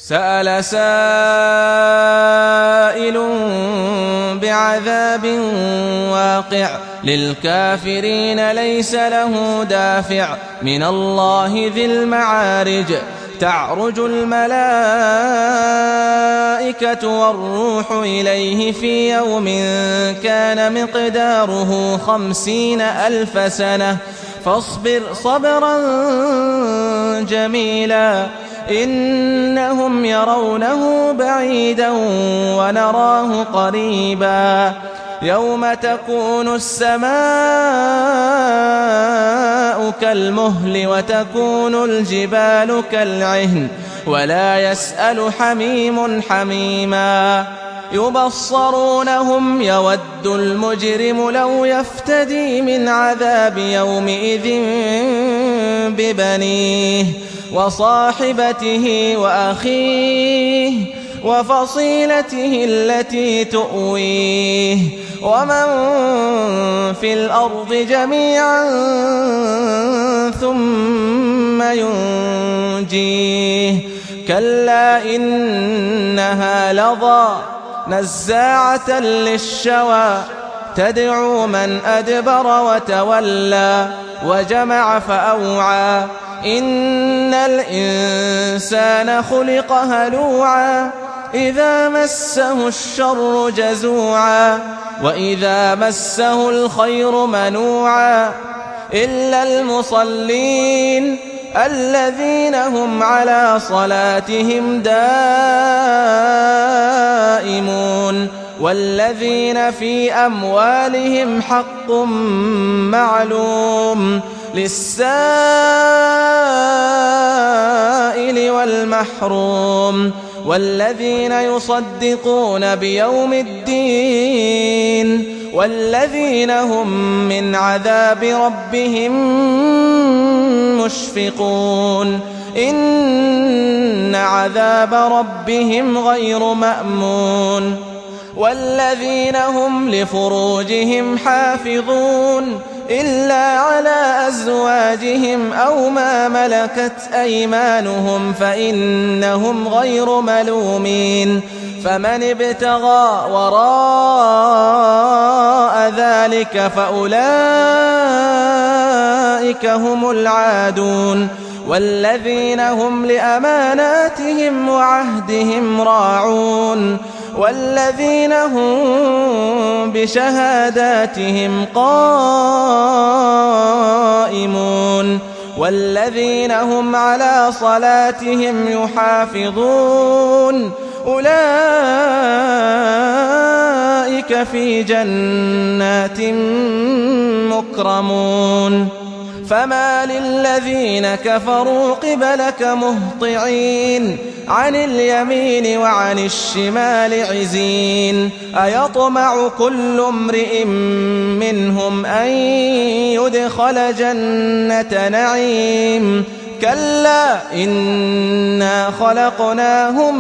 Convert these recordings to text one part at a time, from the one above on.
سأل سائل بعذاب واقع للكافرين ليس له دافع من الله ذي المعارج تعرج الملائكة والروح إليه في يوم كان مقداره 50,000 سنة فاصبر صبرا جميلا إنهم يرونه بعيدا ونراه قريبا يوم تكون السماء كالمهل وتكون الجبال كالعهن ولا يسأل حميم حميما يبصرونهم يود المجرم لو يفتدي من عذاب يومئذ ببنيه وصاحبته وأخيه وفصيلته التي تؤويه ومن في الأرض جميعا ثم ينجيه كلا إنها لظى نزاعة للشوى تدعو من أدبر وتولى وجمع فأوعى إن الإنسان خلق هلوعا إذا مسه الشر جزوعا وإذا مسه الخير منوعا إلا المصلين الذين هم على صلاتهم دائمون والذين في أموالهم حق معلوم للسائل والمحروم والذين يصدقون بيوم الدين والذين هم من عذاب ربهم مشفقون إن عذاب ربهم غير مأمون والذين هم لفروجهم حافظون إلا على أزواجهم أو ما ملكت أيمانهم فإنهم غير ملومين فمن ابتغى وراء ذلك فأولئك هم العادون والذين هم لأماناتهم وعهدهم راعون والذين هم بشهاداتهم قائمون والذين هم على صلاتهم يحافظون أولئك في جنات مكرمون فما للذين كفروا قبلك مهطعين عن اليمين وعن الشمال عزين أيطمع كل امرئ منهم أن يدخل جنة نعيم كلا إنا خلقناهم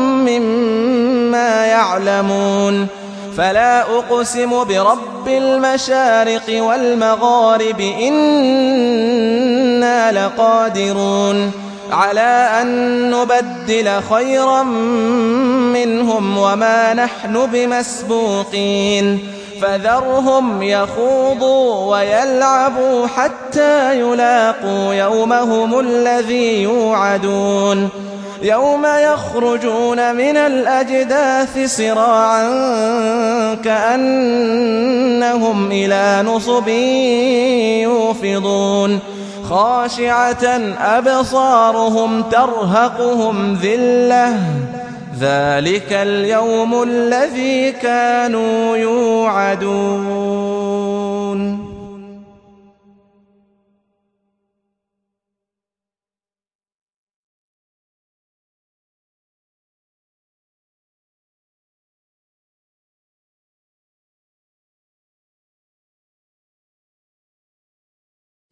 مما يعلمون فلا أقسم برب المشارق والمغارب إنا لقادرون على أن نبدل خيرا منهم وما نحن بمسبوقين فذرهم يخوضوا ويلعبوا حتى يلاقوا يومهم الذي يوعدون يوم يخرجون من الأجداث سراعا كأنهم إلى نصب يوفضون خاشعة أبصارهم ترهقهم ذلة ذلك اليوم الذي كانوا يوعدون